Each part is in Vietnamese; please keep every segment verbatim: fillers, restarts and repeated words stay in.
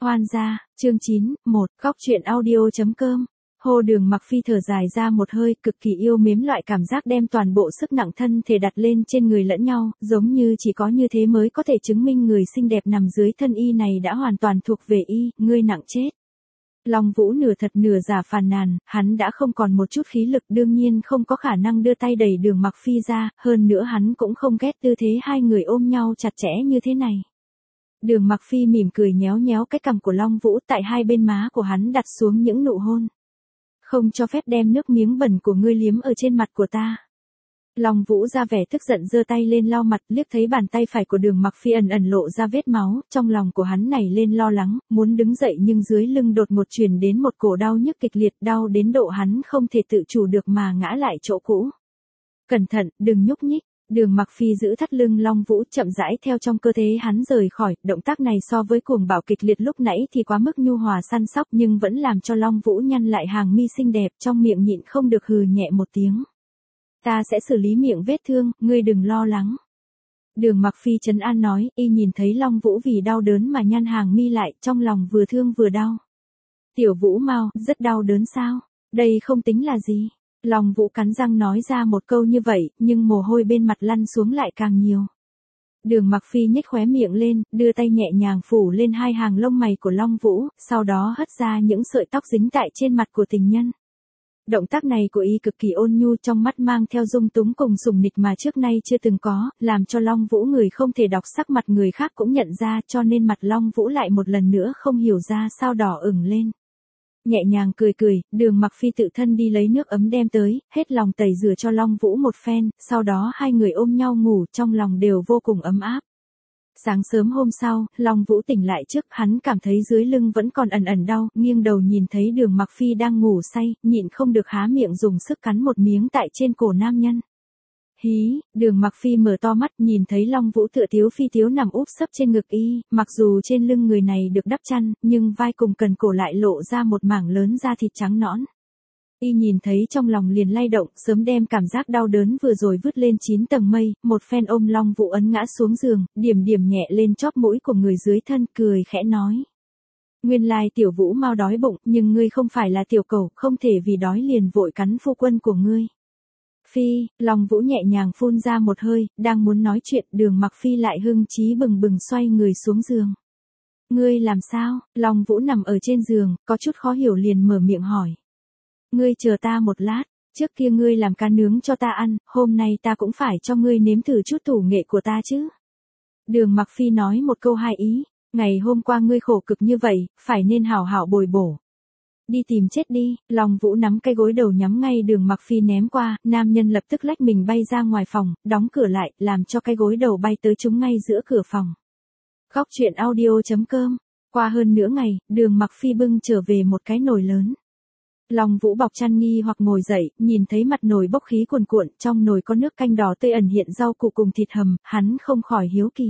Hoan gia, chương chín, một, góc truyện audio.com. Hồ Đường Mặc Phi thở dài ra một hơi, cực kỳ yêu mến loại cảm giác đem toàn bộ sức nặng thân thể đặt lên trên người lẫn nhau, giống như chỉ có như thế mới có thể chứng minh người xinh đẹp nằm dưới thân y này đã hoàn toàn thuộc về y, ngươi nặng chết. Long Vũ nửa thật nửa giả phàn nàn, hắn đã không còn một chút khí lực, đương nhiên không có khả năng đưa tay đẩy Đường Mặc Phi ra, hơn nữa hắn cũng không ghét tư thế hai người ôm nhau chặt chẽ như thế này. Đường Mặc Phi mỉm cười nhéo nhéo cái cằm của Long Vũ, tại hai bên má của hắn đặt xuống những nụ hôn. Không cho phép đem nước miếng bẩn của ngươi liếm ở trên mặt của ta. Long Vũ ra vẻ tức giận giơ tay lên lau mặt, liếc thấy bàn tay phải của Đường Mặc Phi ẩn ẩn lộ ra vết máu, trong lòng của hắn nảy lên lo lắng, muốn đứng dậy nhưng dưới lưng đột ngột truyền đến một cổ đau nhức kịch liệt, đau đến độ hắn không thể tự chủ được mà ngã lại chỗ cũ. Cẩn thận, đừng nhúc nhích. Đường Mặc Phi giữ thắt lưng Long Vũ, chậm rãi theo trong cơ thể hắn rời khỏi, động tác này so với cuồng bạo kịch liệt lúc nãy thì quá mức nhu hòa săn sóc, nhưng vẫn làm cho Long Vũ nhăn lại hàng mi xinh đẹp, trong miệng nhịn không được hừ nhẹ một tiếng. Ta sẽ xử lý miệng vết thương, ngươi đừng lo lắng. Đường Mặc Phi trấn an nói, y nhìn thấy Long Vũ vì đau đớn mà nhăn hàng mi lại, trong lòng vừa thương vừa đau. Tiểu Vũ mau, rất đau đớn sao? Đây không tính là gì. Long Vũ cắn răng nói ra một câu như vậy, nhưng mồ hôi bên mặt lăn xuống lại càng nhiều. Đường Mặc Phi nhếch khóe miệng lên, đưa tay nhẹ nhàng phủ lên hai hàng lông mày của Long Vũ, sau đó hất ra những sợi tóc dính tại trên mặt của tình nhân. Động tác này của y cực kỳ ôn nhu, trong mắt mang theo dung túng cùng sùng nịch mà trước nay chưa từng có, làm cho Long Vũ người không thể đọc sắc mặt người khác cũng nhận ra, cho nên mặt Long Vũ lại một lần nữa không hiểu ra sao đỏ ửng lên. Nhẹ nhàng cười cười, Đường Mặc Phi tự thân đi lấy nước ấm đem tới, hết lòng tẩy rửa cho Long Vũ một phen, sau đó hai người ôm nhau ngủ, trong lòng đều vô cùng ấm áp. Sáng sớm hôm sau, Long Vũ tỉnh lại trước, hắn cảm thấy dưới lưng vẫn còn ẩn ẩn đau, nghiêng đầu nhìn thấy Đường Mặc Phi đang ngủ say, nhịn không được há miệng dùng sức cắn một miếng tại trên cổ nam nhân. Hí, Đường Mặc Phi mở to mắt, nhìn thấy Long Vũ tựa tiếu phi tiếu nằm úp sấp trên ngực y, mặc dù trên lưng người này được đắp chăn, nhưng vai cùng cần cổ lại lộ ra một mảng lớn da thịt trắng nõn. Y nhìn thấy trong lòng liền lay động, sớm đem cảm giác đau đớn vừa rồi vứt lên chín tầng mây, một phen ôm Long Vũ ấn ngã xuống giường, điểm điểm nhẹ lên chóp mũi của người dưới thân, cười khẽ nói. Nguyên lai Tiểu Vũ mau đói bụng, nhưng ngươi không phải là tiểu cẩu, không thể vì đói liền vội cắn phu quân của ngươi. Phi, Long Vũ nhẹ nhàng phun ra một hơi, đang muốn nói chuyện, Đường Mặc Phi lại hưng chí bừng bừng xoay người xuống giường. Ngươi làm sao? Long Vũ nằm ở trên giường, có chút khó hiểu liền mở miệng hỏi. Ngươi chờ ta một lát, trước kia ngươi làm cá nướng cho ta ăn, hôm nay ta cũng phải cho ngươi nếm thử chút thủ nghệ của ta chứ. Đường Mặc Phi nói một câu hai ý, ngày hôm qua ngươi khổ cực như vậy, phải nên hảo hảo bồi bổ. Đi tìm chết đi, Long Vũ nắm cái gối đầu nhắm ngay Đường Mặc Phi ném qua, nam nhân lập tức lách mình bay ra ngoài phòng, đóng cửa lại, làm cho cái gối đầu bay tới trúng ngay giữa cửa phòng. Góc truyện audio.com. Qua hơn nửa ngày, Đường Mặc Phi bưng trở về một cái nồi lớn. Long Vũ bọc chăn nghi hoặc ngồi dậy, nhìn thấy mặt nồi bốc khí cuồn cuộn, trong nồi có nước canh đỏ tươi ẩn hiện rau củ cùng thịt hầm, hắn không khỏi hiếu kỳ.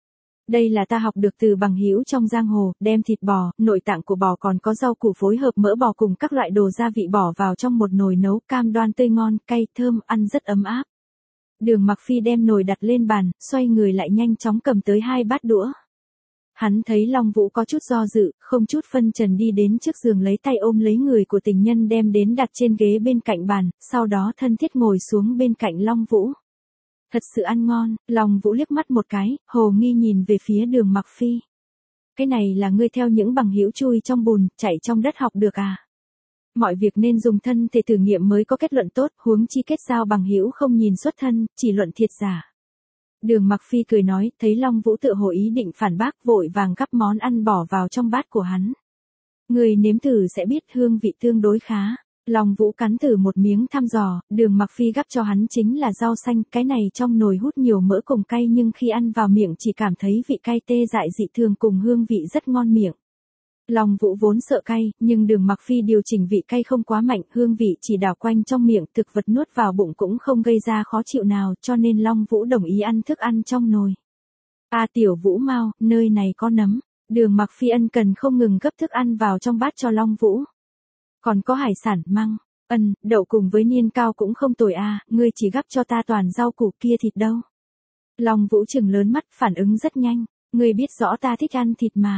Đây là ta học được từ bằng hữu trong giang hồ, đem thịt bò, nội tạng của bò còn có rau củ phối hợp mỡ bò cùng các loại đồ gia vị bỏ vào trong một nồi nấu, cam đoan tươi ngon, cay thơm, ăn rất ấm áp. Đường Mặc Phi đem nồi đặt lên bàn, xoay người lại nhanh chóng cầm tới hai bát đũa. Hắn thấy Long Vũ có chút do dự, không chút phân trần đi đến trước giường lấy tay ôm lấy người của tình nhân đem đến đặt trên ghế bên cạnh bàn, sau đó thân thiết ngồi xuống bên cạnh Long Vũ. Thật sự ăn ngon, Long Vũ liếc mắt một cái, hồ nghi nhìn về phía Đường Mặc Phi. Cái này là ngươi theo những bằng hữu chui trong bùn, chạy trong đất học được à? Mọi việc nên dùng thân thể thử nghiệm mới có kết luận tốt, huống chi kết giao bằng hữu không nhìn xuất thân, chỉ luận thiệt giả. Đường Mặc Phi cười nói, thấy Long Vũ tựa hồ ý định phản bác, vội vàng gắp món ăn bỏ vào trong bát của hắn. Người nếm thử sẽ biết, hương vị tương đối khá. Long Vũ cắn thử một miếng thăm dò, Đường Mặc Phi gắp cho hắn chính là rau xanh, cái này trong nồi hút nhiều mỡ cùng cay nhưng khi ăn vào miệng chỉ cảm thấy vị cay tê dại dị thường cùng hương vị rất ngon miệng. Long Vũ vốn sợ cay, nhưng Đường Mặc Phi điều chỉnh vị cay không quá mạnh, hương vị chỉ đảo quanh trong miệng, thực vật nuốt vào bụng cũng không gây ra khó chịu nào, cho nên Long Vũ đồng ý ăn thức ăn trong nồi. À Tiểu Vũ mau, nơi này có nấm. Đường Mặc Phi ân cần không ngừng gấp thức ăn vào trong bát cho Long Vũ. Còn có hải sản, măng, ân, đậu cùng với niên cao cũng không tồi à, ngươi chỉ gắp cho ta toàn rau củ, kia thịt đâu. Long Vũ trừng lớn mắt, phản ứng rất nhanh, ngươi biết rõ ta thích ăn thịt mà.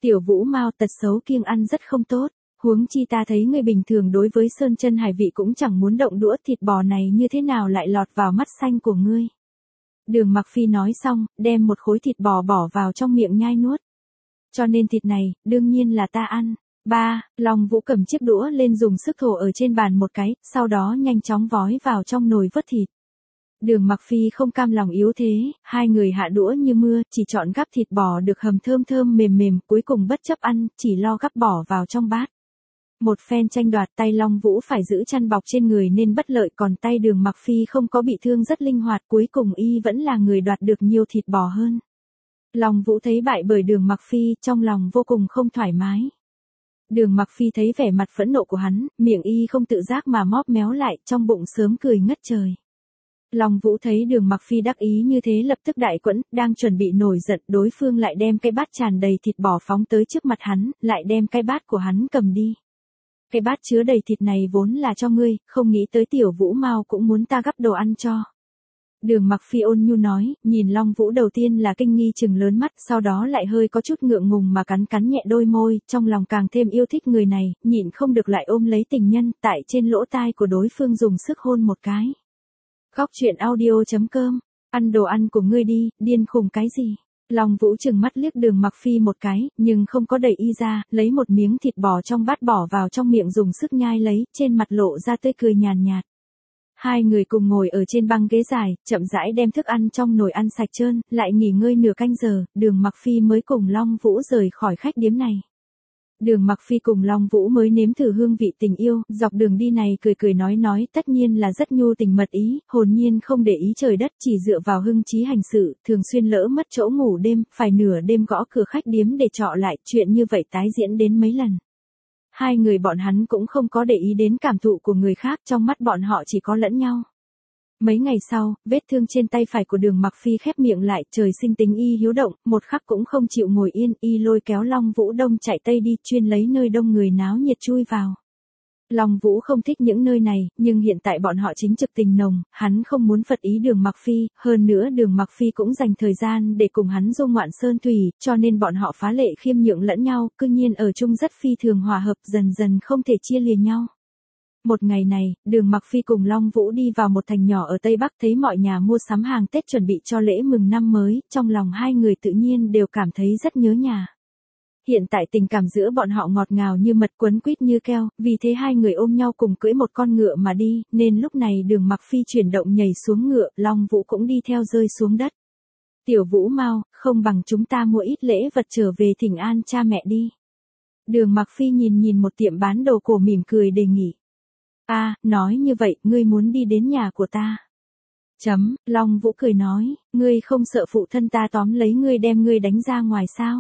Tiểu Vũ Mao, tật xấu kiêng ăn rất không tốt, huống chi ta thấy người bình thường đối với sơn chân hải vị cũng chẳng muốn động đũa, thịt bò này như thế nào lại lọt vào mắt xanh của ngươi. Đường Mặc Phi nói xong, đem một khối thịt bò bỏ vào trong miệng nhai nuốt. Cho nên thịt này, đương nhiên là ta ăn. Ba, Long Vũ cầm chiếc đũa lên dùng sức thổ ở trên bàn một cái, sau đó nhanh chóng vói vào trong nồi vớt thịt. Đường Mặc Phi không cam lòng yếu thế, hai người hạ đũa như mưa, chỉ chọn gắp thịt bò được hầm thơm thơm mềm mềm, cuối cùng bất chấp ăn, chỉ lo gắp bỏ vào trong bát. Một phen tranh đoạt, tay Long Vũ phải giữ chăn bọc trên người nên bất lợi, còn tay Đường Mặc Phi không có bị thương rất linh hoạt, cuối cùng y vẫn là người đoạt được nhiều thịt bò hơn. Long Vũ thấy bại bởi Đường Mặc Phi, trong lòng vô cùng không thoải mái. Đường Mặc Phi thấy vẻ mặt phẫn nộ của hắn, miệng y không tự giác mà móp méo lại, trong bụng sớm cười ngất trời. Long Vũ thấy Đường Mặc Phi đắc ý như thế lập tức đại quẫn, đang chuẩn bị nổi giận, đối phương lại đem cái bát tràn đầy thịt bò phóng tới trước mặt hắn, lại đem cái bát của hắn cầm đi. Cái bát chứa đầy thịt này vốn là cho ngươi, không nghĩ tới Tiểu Vũ Mao cũng muốn ta gắp đồ ăn cho. Đường Mặc Phi ôn nhu nói, nhìn Long Vũ đầu tiên là kinh nghi chừng lớn mắt, sau đó lại hơi có chút ngượng ngùng mà cắn cắn nhẹ đôi môi, trong lòng càng thêm yêu thích người này, nhịn không được lại ôm lấy tình nhân, tại trên lỗ tai của đối phương dùng sức hôn một cái. Góc truyện audio chấm com, ăn đồ ăn của ngươi đi, điên khùng cái gì? Long Vũ trừng mắt liếc Đường Mặc Phi một cái, nhưng không có đẩy y ra, lấy một miếng thịt bò trong bát bỏ vào trong miệng dùng sức nhai lấy, trên mặt lộ ra tươi cười nhàn nhạt. Hai người cùng ngồi ở trên băng ghế dài, chậm rãi đem thức ăn trong nồi ăn sạch trơn, lại nghỉ ngơi nửa canh giờ, Đường Mặc Phi mới cùng Long Vũ rời khỏi khách điếm này. Đường Mặc Phi cùng Long Vũ mới nếm thử hương vị tình yêu, dọc đường đi này cười cười nói nói, tất nhiên là rất nhu tình mật ý, hồn nhiên không để ý trời đất, chỉ dựa vào hưng trí hành sự, thường xuyên lỡ mất chỗ ngủ đêm, phải nửa đêm gõ cửa khách điếm để trọ lại, chuyện như vậy tái diễn đến mấy lần. Hai người bọn hắn cũng không có để ý đến cảm thụ của người khác, trong mắt bọn họ chỉ có lẫn nhau. Mấy ngày sau, vết thương trên tay phải của Đường Mặc Phi khép miệng lại, trời sinh tính y hiếu động, một khắc cũng không chịu ngồi yên, y lôi kéo Long Vũ đông chạy tây đi, chuyên lấy nơi đông người náo nhiệt chui vào. Long Vũ không thích những nơi này, nhưng hiện tại bọn họ chính trực tình nồng, hắn không muốn phật ý Đường Mặc Phi, hơn nữa Đường Mặc Phi cũng dành thời gian để cùng hắn du ngoạn sơn thủy, cho nên bọn họ phá lệ khiêm nhượng lẫn nhau, cư nhiên ở chung rất phi thường hòa hợp, dần dần không thể chia lìa nhau. Một ngày này, Đường Mặc Phi cùng Long Vũ đi vào một thành nhỏ ở Tây Bắc, thấy mọi nhà mua sắm hàng Tết chuẩn bị cho lễ mừng năm mới, trong lòng hai người tự nhiên đều cảm thấy rất nhớ nhà. Hiện tại tình cảm giữa bọn họ ngọt ngào như mật, quấn quýt như keo, vì thế hai người ôm nhau cùng cưỡi một con ngựa mà đi, nên lúc này Đường Mặc Phi chuyển động nhảy xuống ngựa, Long Vũ cũng đi theo rơi xuống đất. Tiểu Vũ Mao, không bằng chúng ta mua ít lễ vật trở về thỉnh an cha mẹ đi. Đường Mặc Phi nhìn nhìn một tiệm bán đồ cổ mỉm cười đề nghị. A, à, nói như vậy, ngươi muốn đi đến nhà của ta. Chấm, Long Vũ cười nói, ngươi không sợ phụ thân ta tóm lấy ngươi đem ngươi đánh ra ngoài sao?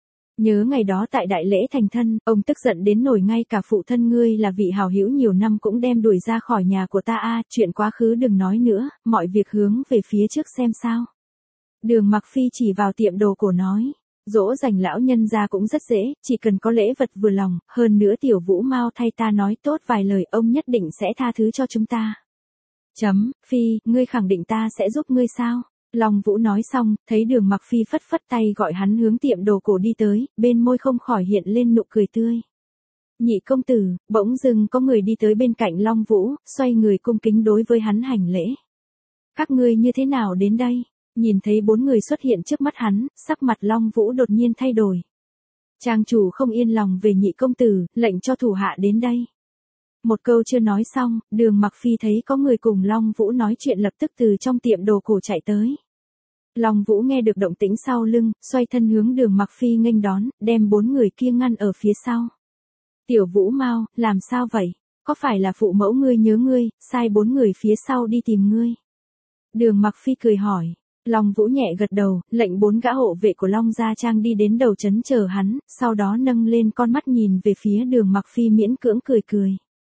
Nhớ ngày đó tại đại lễ thành thân, ông tức giận đến nổi ngay cả phụ thân ngươi là vị hảo hữu nhiều năm cũng đem đuổi ra khỏi nhà của ta a, à, chuyện quá khứ đừng nói nữa, mọi việc hướng về phía trước xem sao. Đường Mặc Phi chỉ vào tiệm đồ cổ nói. Dỗ dành lão nhân gia cũng rất dễ, chỉ cần có lễ vật vừa lòng, hơn nữa Tiểu Vũ Mao thay ta nói tốt vài lời, ông nhất định sẽ tha thứ cho chúng ta. Chấm, Phi, ngươi khẳng định ta sẽ giúp ngươi sao? Long Vũ nói xong, thấy Đường Mặc Phi phất phất tay gọi hắn hướng tiệm đồ cổ đi tới, bên môi không khỏi hiện lên nụ cười tươi. Nhị công tử, bỗng dưng có người đi tới bên cạnh Long Vũ, xoay người cung kính đối với hắn hành lễ. Các ngươi như thế nào đến đây? Nhìn thấy bốn người xuất hiện trước mắt hắn, sắc mặt Long Vũ đột nhiên thay đổi. Trang chủ không yên lòng về nhị công tử, lệnh cho thủ hạ đến đây. Một câu chưa nói xong, Đường Mặc Phi thấy có người cùng Long Vũ nói chuyện lập tức từ trong tiệm đồ cổ chạy tới. Long Vũ nghe được động tĩnh sau lưng, xoay thân hướng Đường Mặc Phi nghênh đón, đem bốn người kia ngăn ở phía sau. Tiểu Vũ Mao, làm sao vậy? Có phải là phụ mẫu ngươi nhớ ngươi, sai bốn người phía sau đi tìm ngươi? Đường Mặc Phi cười hỏi. Long Vũ nhẹ gật đầu, lệnh bốn gã hộ vệ của Long Gia Trang đi đến đầu trấn chờ hắn, sau đó nâng lên con mắt nhìn về phía Đường Mặc Phi miễn cưỡng cười cười.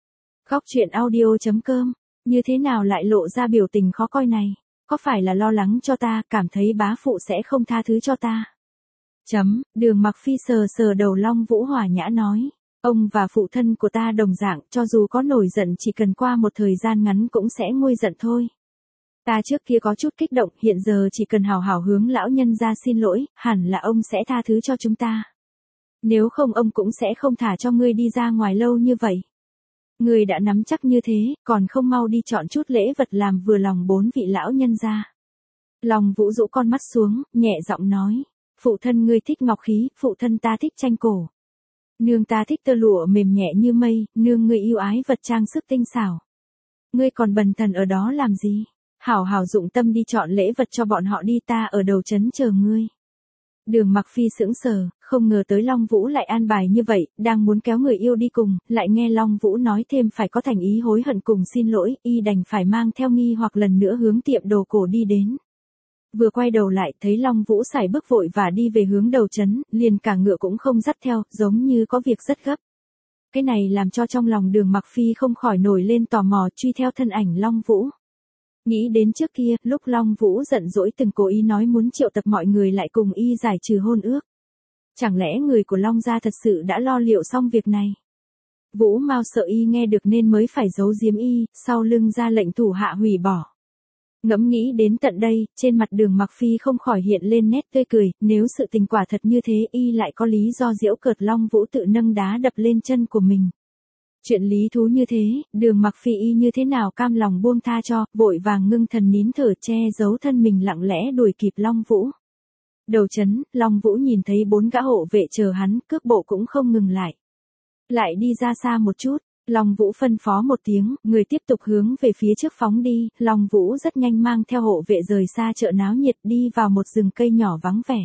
Góc truyện audio chấm com, như thế nào lại lộ ra biểu tình khó coi này? Có phải là lo lắng cho ta, cảm thấy bá phụ sẽ không tha thứ cho ta? Chấm, Đường Mặc Phi sờ sờ đầu Long Vũ hòa nhã nói. Ông và phụ thân của ta đồng dạng, cho dù có nổi giận chỉ cần qua một thời gian ngắn cũng sẽ nguôi giận thôi. Ta trước kia có chút kích động, hiện giờ chỉ cần hào hào hướng lão nhân ra xin lỗi, hẳn là ông sẽ tha thứ cho chúng ta. Nếu không ông cũng sẽ không thả cho ngươi đi ra ngoài lâu như vậy. Ngươi đã nắm chắc như thế, còn không mau đi chọn chút lễ vật làm vừa lòng bốn vị lão nhân gia. Long Vũ rũ con mắt xuống, nhẹ giọng nói. Phụ thân ngươi thích ngọc khí, phụ thân ta thích tranh cổ. Nương ta thích tơ lụa mềm nhẹ như mây, nương ngươi yêu ái vật trang sức tinh xảo. Ngươi còn bần thần ở đó làm gì? Hảo hảo dụng tâm đi chọn lễ vật cho bọn họ đi, ta ở đầu trấn chờ ngươi. Đường Mặc Phi sững sờ, không ngờ tới Long Vũ lại an bài như vậy, đang muốn kéo người yêu đi cùng, lại nghe Long Vũ nói thêm phải có thành ý hối hận cùng xin lỗi, y đành phải mang theo nghi hoặc lần nữa hướng tiệm đồ cổ đi đến. Vừa quay đầu lại thấy Long Vũ sải bước vội và đi về hướng đầu trấn, liền cả ngựa cũng không dắt theo, giống như có việc rất gấp. Cái này làm cho trong lòng Đường Mặc Phi không khỏi nổi lên tò mò truy theo thân ảnh Long Vũ. Nghĩ đến trước kia, lúc Long Vũ giận dỗi từng cố ý nói muốn triệu tập mọi người lại cùng y giải trừ hôn ước. Chẳng lẽ người của Long gia thật sự đã lo liệu xong việc này? Vũ Mao sợ y nghe được nên mới phải giấu giếm y, sau lưng ra lệnh thủ hạ hủy bỏ. Ngẫm nghĩ đến tận đây, trên mặt Đường Mặc Phi không khỏi hiện lên nét tươi cười, nếu sự tình quả thật như thế y lại có lý do giễu cợt Long Vũ tự nâng đá đập lên chân của mình. Chuyện lý thú như thế, Đường Mặc Phi y như thế nào cam lòng buông tha cho, vội vàng ngưng thần nín thở che giấu thân mình lặng lẽ đuổi kịp Long Vũ. Đầu trấn, Long Vũ nhìn thấy bốn gã hộ vệ chờ hắn, cước bộ cũng không ngừng lại. Lại đi ra xa một chút, Long Vũ phân phó một tiếng, người tiếp tục hướng về phía trước phóng đi, Long Vũ rất nhanh mang theo hộ vệ rời xa chợ náo nhiệt đi vào một rừng cây nhỏ vắng vẻ.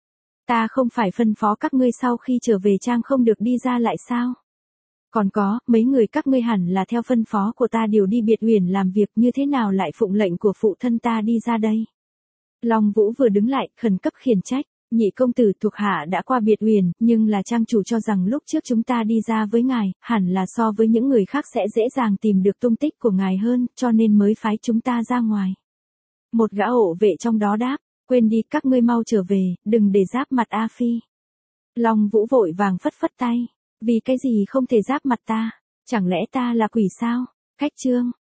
Ta không phải phân phó các ngươi sau khi trở về trang không được đi ra lại sao? Còn có, mấy người các ngươi hẳn là theo phân phó của ta điều đi Biệt Uyển làm việc, như thế nào lại phụng lệnh của phụ thân ta đi ra đây? Long Vũ vừa đứng lại, khẩn cấp khiển trách. Nhị công tử thuộc hạ đã qua Biệt Uyển, nhưng là trang chủ cho rằng lúc trước chúng ta đi ra với ngài, hẳn là so với những người khác sẽ dễ dàng tìm được tung tích của ngài hơn, cho nên mới phái chúng ta ra ngoài. Một gã hộ vệ trong đó đáp, quên đi, các ngươi mau trở về, đừng để giáp mặt A Phi. Long Vũ vội vàng phất phất tay, vì cái gì không thể giáp mặt ta, chẳng lẽ ta là quỷ sao? Cách chương